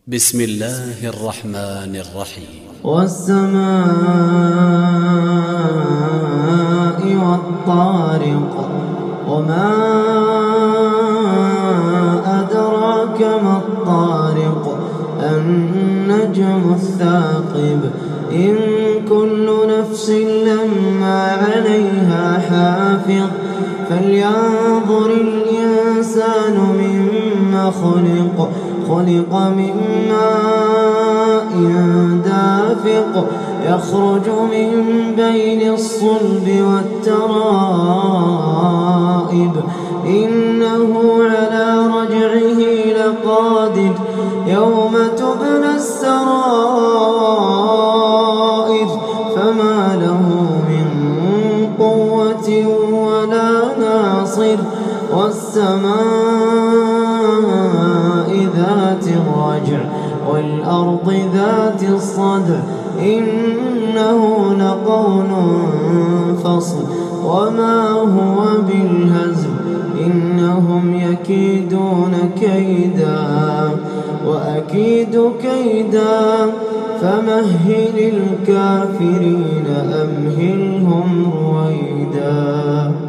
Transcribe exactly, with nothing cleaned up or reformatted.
بسم الله الرحمن الرحيم. والسماء والطارق وما أدراك ما الطارق النجم الثاقب إن كل نفس لما عليها حافظ فلينظر الإنسان مما خلق خلق من ماء دافق يخرج من بين الصلب والترائب إنه على رجعه لقادر يوم تبلى السرائر فما له من قوة ولا ناصر والسماء ذات الرجع والأرض ذات الصدع إنه لقول فصل وما هو بالهزل إنهم يكيدون كيدا وأكيد كيدا فمهل الكافرين أمهلهم رويدا.